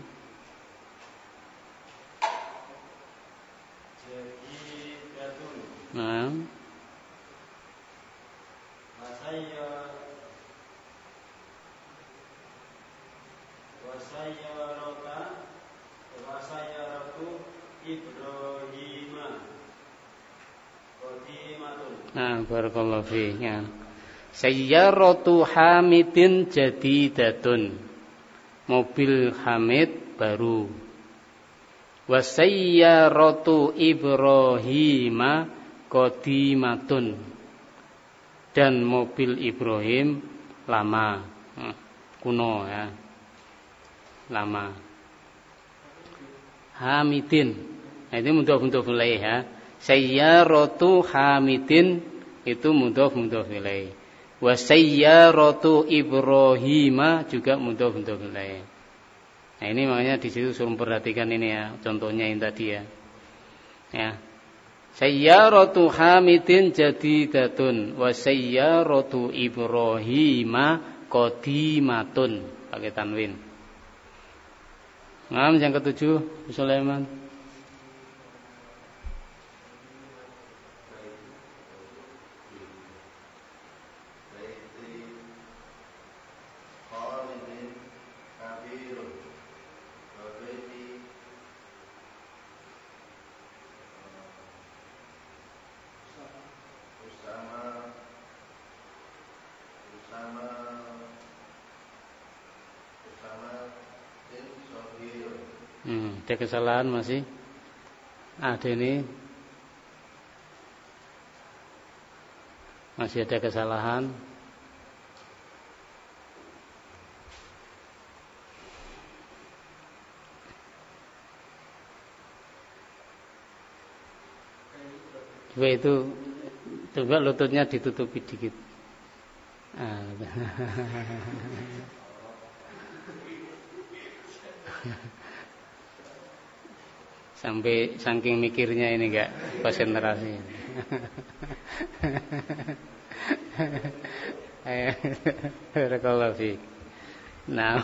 Nah. Nah, barakallahu fiik. Ya. Sayyaratu Hamidin jadidatun. Mobil Hamid baru. Wa sayyaratu Ibrahima qadimatun. Dan mobil Ibrahim lama, kuno ya. Lama. Hamidin. Nah, itu mudhaf ilaih ya. Sayyaratu Hamidin itu mudhaf ilaih. Wa sayyaratu Ibrahima juga mudhaf ilaih. Nah, ini makanya di situ suruh perhatikan ini ya, contohnya yang tadi ya. Ya. Sayyaratu Hamidin jadidatun wa sayyaratu Ibrahima qadimatun, pakai tanwin. Nah, yang ketujuh, Sulaiman. Ada kesalahan masih? Ada ini. Masih ada kesalahan. Coba itu, coba lututnya ditutupi dikit. Sampai saking mikirnya ini enggak konsentrasi. Barakallahu fiik. Nah.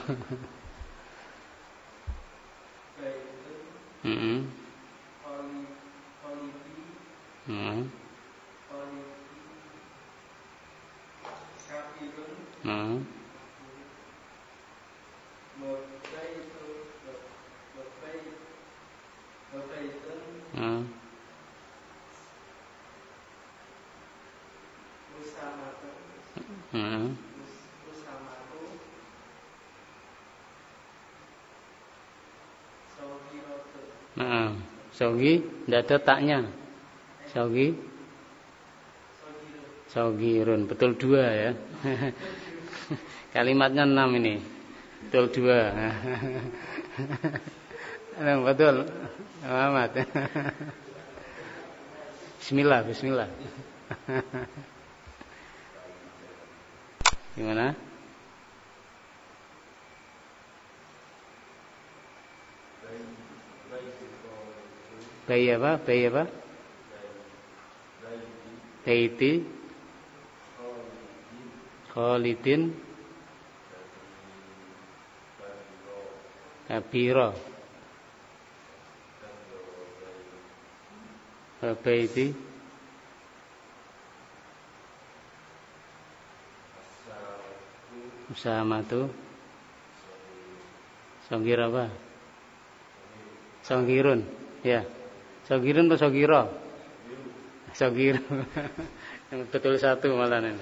Sogi, tidak ada taknya. Sogi, sogirun, betul 2 ya. Kalimatnya 6 ini, betul 2. Betul, Muhammad. Bismillah, Bismillah. Gimana? Bayi apa? Bayi apa? Baiti Khalidin Kabiro Baiti Usamatu Sogir apa? Sogirun. Ya. Sogirun atau Sogiro? Sogir. Betul 1 malah ini.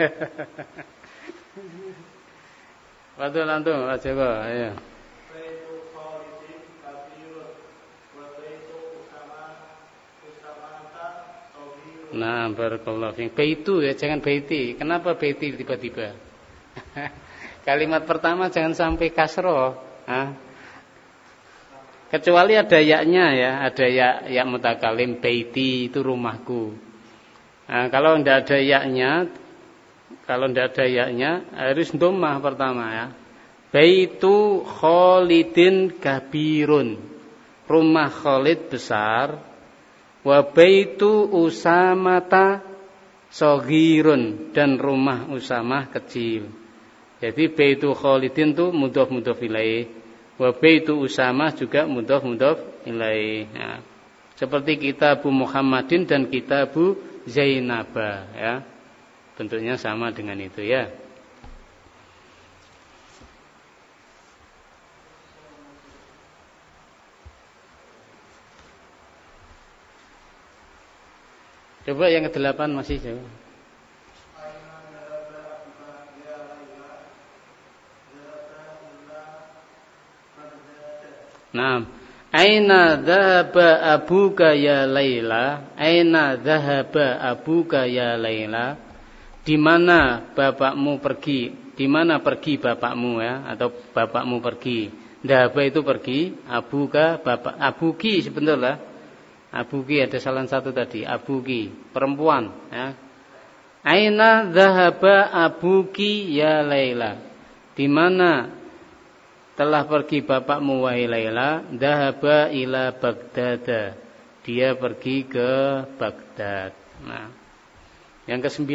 Betul antum, Pak Joko, ayo. Nah, barakallahu fiik. Baitu ya, jangan baiti. Kenapa baiti tiba-tiba? Kalimat pertama jangan sampai kasroh. Kecuali ada yaknya ya, ada ya mutakalim, baiti itu rumahku. Nah, kalau tidak ada yaknya, harus dhammah pertama ya. Baitu Khalidin kabirun. Rumah Khalid besar. Wa baitu Usamata saghirun, dan rumah Usamah kecil. Jadi baitu Khalidin itu mudhof ilaih. Wa baitu Usamah juga mudhof ilaih. Ya. Seperti kitabu Muhammadin dan kitabu Zainaba ya. Bentuknya sama dengan itu ya. Coba yang ke-8 masih coba. Nah, aina dhahaba abuka ya Laila? Aina dhahaba abuka ya Laila? Di mana bapakmu pergi? Di mana pergi bapakmu ya? Atau bapakmu pergi? Dhahaba itu pergi, abuka bapak, abuki sebenarnya. Abuki ada salah satu tadi, abuki perempuan ya. Aina dhahaba abuki ya Laila? Di mana telah pergi bapakmu wahai Laila? Dhahaba ila Baghdad. Dia pergi ke Baghdad. Nah, yang ke-9.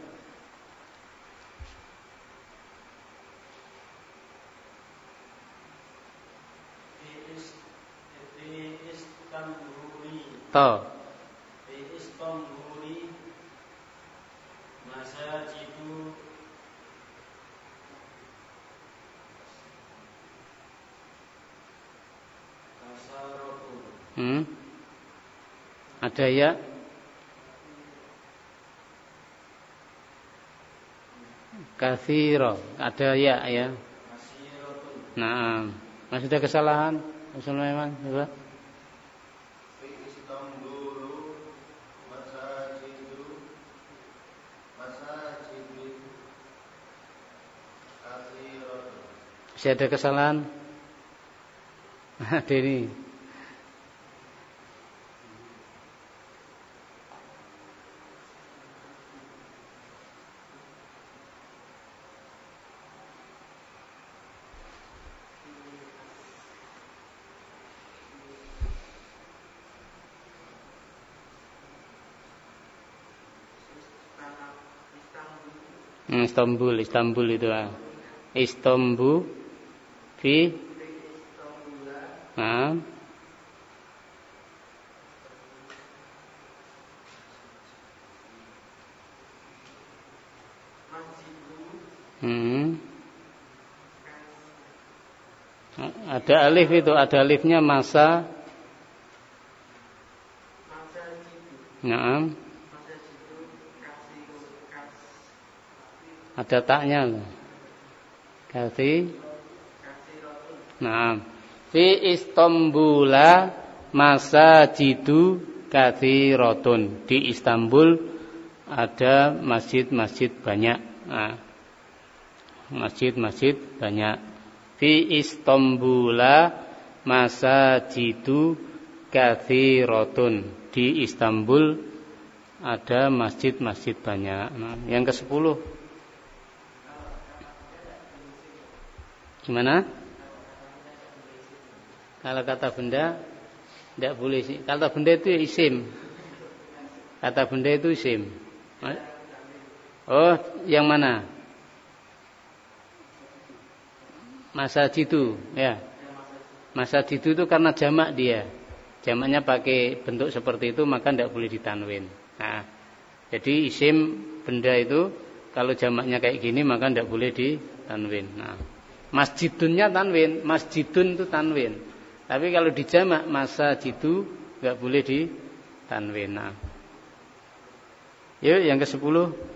To. Ada ya? Katsiro, ada ya ya. Nah, masih ada kesalahan? Sulaiman, coba. Masih ada kesalahan? Ada ini. Istanbul itu Istanbul fi Ada alif itu, ada alifnya masa. Naam. Ada taknya. Kasi. Naam. Fi Istanbula masajidu katsiratun. Di Istanbul ada masjid-masjid banyak. Nah, masjid-masjid banyak. Fi Istanbula masajidu katsiratun. Di Istanbul ada masjid-masjid banyak. Nah, yang ke-10. Gimana? Kalau kata benda tidak boleh sih. Kata benda itu isim. Kata benda itu isim. Oh, yang mana? Masajidu, ya. Masajidu itu karena jamak dia. Jamaknya pakai bentuk seperti itu, maka tidak boleh ditanwin. Nah, jadi isim benda itu kalau jamaknya kayak gini maka tidak boleh ditanwin. Nah, masjidunnya tanwin, masjidun itu tanwin. Tapi kalau dijamak masajidu nggak boleh ditanwin. Nah, yuk yang ke-10.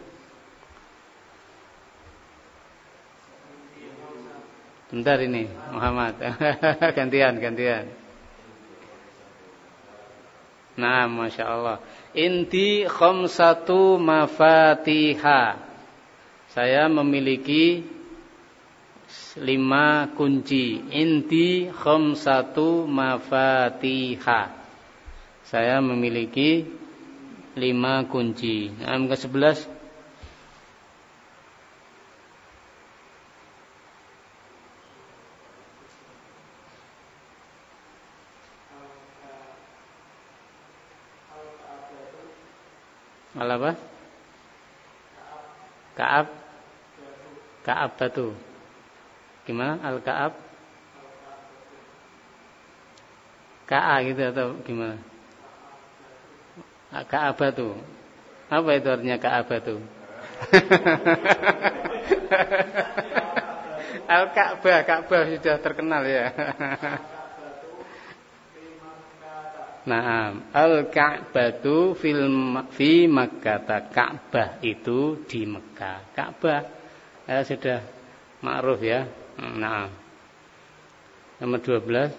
Bentar ini Muhammad. gantian. Nah, Masya Allah. Inti khamsatu mafatiha. Saya memiliki 5 kunci. Inti khamsatu mafatiha. Saya memiliki 5 kunci. Yang ke-11. Apa? Ka'ab batu. Gimana? Al-Ka'ab? Ka'a gitu atau gimana? Ka'ab batu. Apa itu artinya Ka'ab batu? Al-Ka'bah, Ka'bah sudah terkenal ya. Naam, al-Ka'batu fi Makkah. Ka'bah itu di Mekah. Ka'bah sudah ma'ruf ya. Naam. Nomor 12.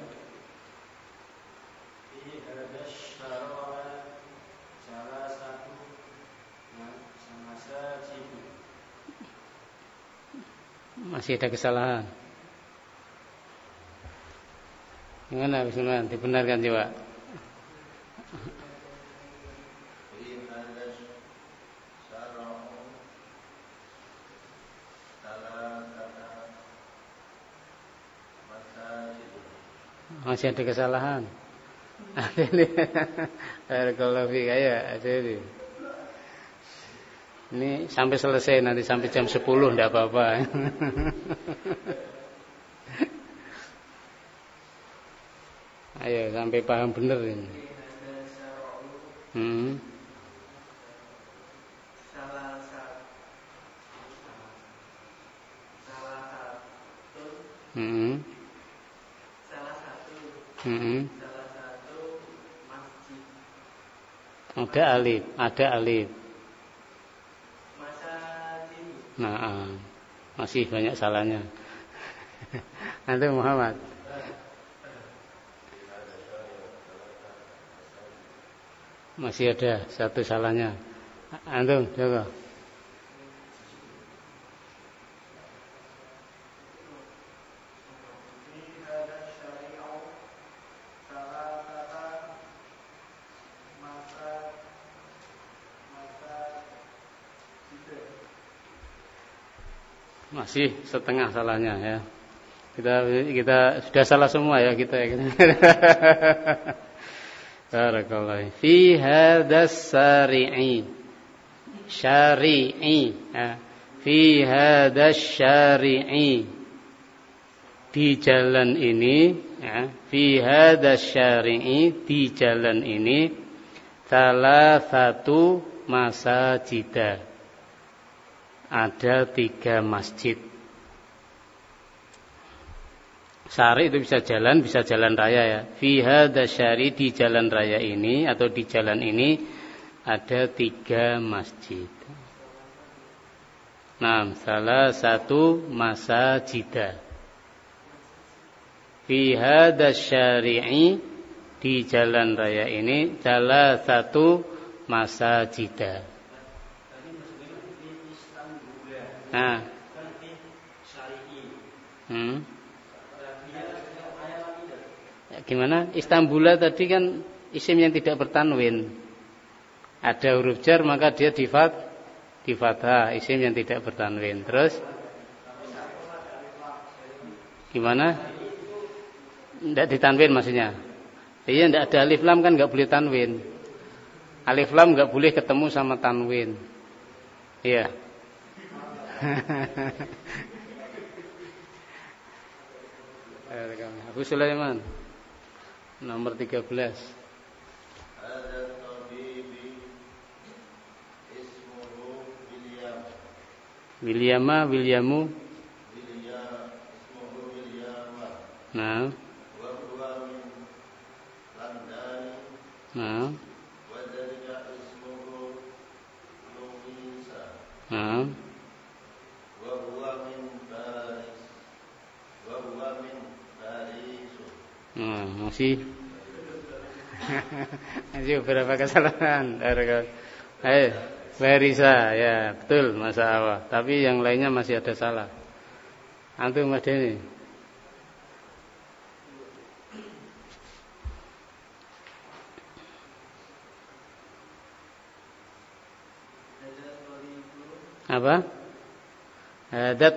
Masih ada kesalahan. Gimana Bismillah? Dibenarkan coba. Masih ada kesalahan. Kalau ya, ini sampai selesai nanti sampai jam 10 enggak apa-apa. Ayo sampai paham bener ini. Salah satu masjid. Ada alif. Nah, masih banyak salahnya. Nanti Muhammad. Masih ada satu salahnya. Antum coba. Masih setengah salahnya ya. Kita sudah salah semua ya kita. Barakallahu fi hadas syari'i. Fi hadas syari'i. Di jalan ini ya, fi hadas syari'i, di jalan ini salah satu masajidah. Ada 3 masjid. Syari itu bisa jalan raya ya. Fi hadza syari, di jalan raya ini atau di jalan ini ada 3 masjid. Nah, salah satu masajida. Fi hadza syari'i, di jalan raya ini salah satu masajida. Nah. Gimana? Istanbul tadi kan isim yang tidak bertanwin. Ada huruf jar maka dia di fathah, isim yang tidak bertanwin. Terus gimana? Tidak ditanwin maksudnya. Iya, tidak ada alif lam kan nggak boleh tanwin. Alif lam nggak boleh ketemu sama tanwin. Iya. Abu Sulaiman nomor 13. Ada tabibi ismuhu William. Williamu. Ismuhu Williama. Nah. Wa huwa min London. Nah. Wa dzalika ismuhu Luisa. Nah. Wa huwa min Paris. Wa huwa min Paris. Nah, masih beberapa kesalahan. Larisa, ya betul Masa Awal. Tapi yang lainnya masih ada salah. Antum Mas Deni. Apa? Hadat.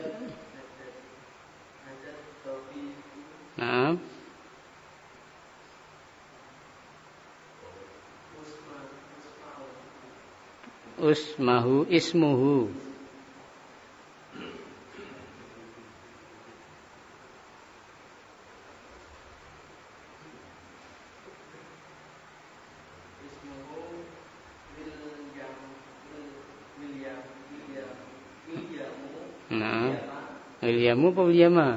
Nah. Ismuhu. Nah, Williamu apa Williama?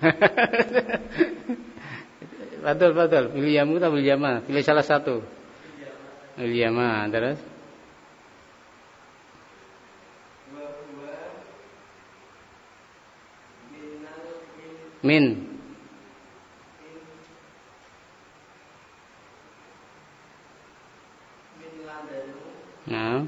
Betul. Williamu atau Williama? Pilih salah satu. Williama, terus? Min. Nah.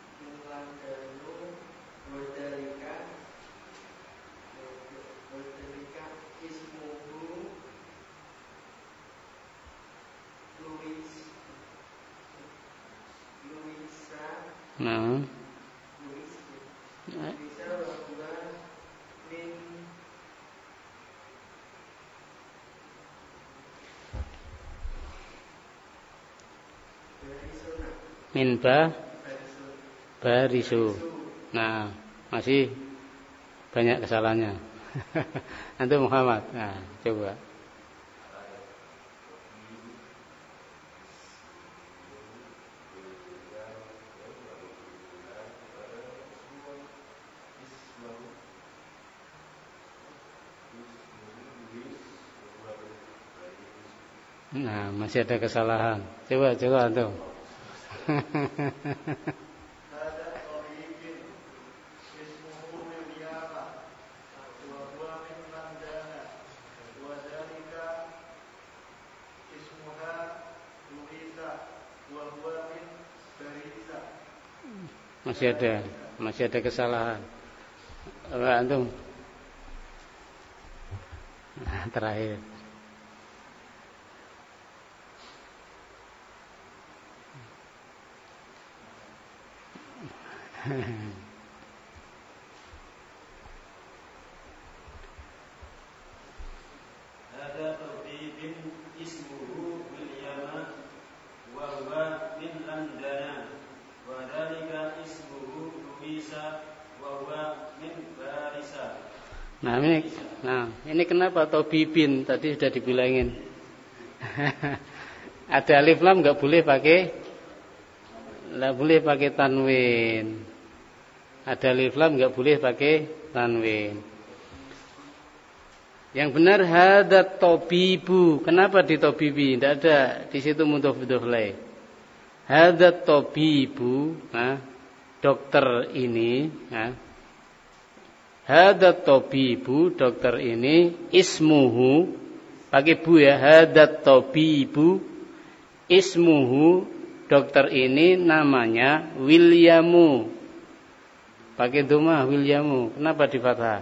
Nah. Min barisu. Nah, masih banyak kesalahannya. Antum Muhammad. Nah, coba. Nah, masih ada kesalahan. Coba antum. Ada tabibin ismuhu Williama wa huwa min Londana wa dzalika ismuha Luisa wa huwa min Barisa. Masih ada kesalahan. Apa antum? Nah, terakhir. Ada tabibin ismuhu Williama wa huwa min Londana wa dzalika ismuhu Luisa wa huwa min Barisa. Ini kenapa tabibin tadi sudah dibilangin. Ada alif lam enggak boleh pakai tanwin. Ada alif lam enggak boleh pakai tanwin. Yang benar hadat tobibu. Kenapa ditobibi? Tidak ada di situ mudhof ilaih. Hadat tobibu, dokter ini, hadat tobibu, dokter ini, ismuhu, pakai bu ya, hadat tobibu, ismuhu, dokter ini namanya Williamu. Pakai dhamma Williamu. Kenapa di fathah?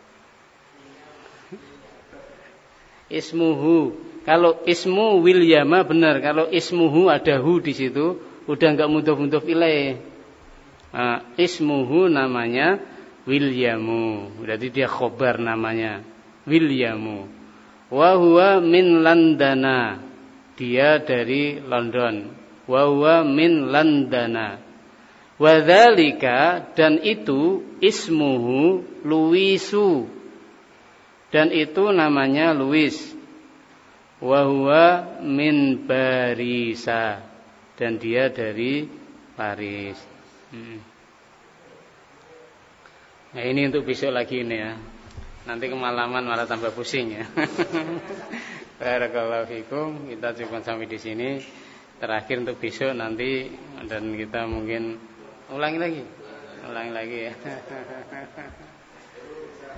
Ismuhu. Kalau ismu Wilyama benar. Kalau ismuhu ada hu di situ, udah enggak mudhof ilaih. Ismuhu namanya Wilyamu. Berarti dia khobar namanya Wilyamu. Wa huwa min Landana. Dia dari London. Wa huwa min Landana. Wa dzalika, dan itu ismuhu Luisu. Dan itu namanya Louis. Wa huwa min Barisa. Dan dia dari Paris. Nah, ini untuk besok lagi ini ya. Nanti kemalaman malah tambah pusing ya. Barakallahu fikum. Kita cukup sampai di sini. Terakhir untuk besok nanti, dan kita mungkin ulangi lagi ya.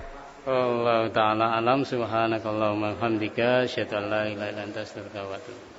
Allah ta'ala alam, subhanakallahumma hamdika, asyhadu an la ilaha illa anta, astaghfiruka wa atubu ilaik.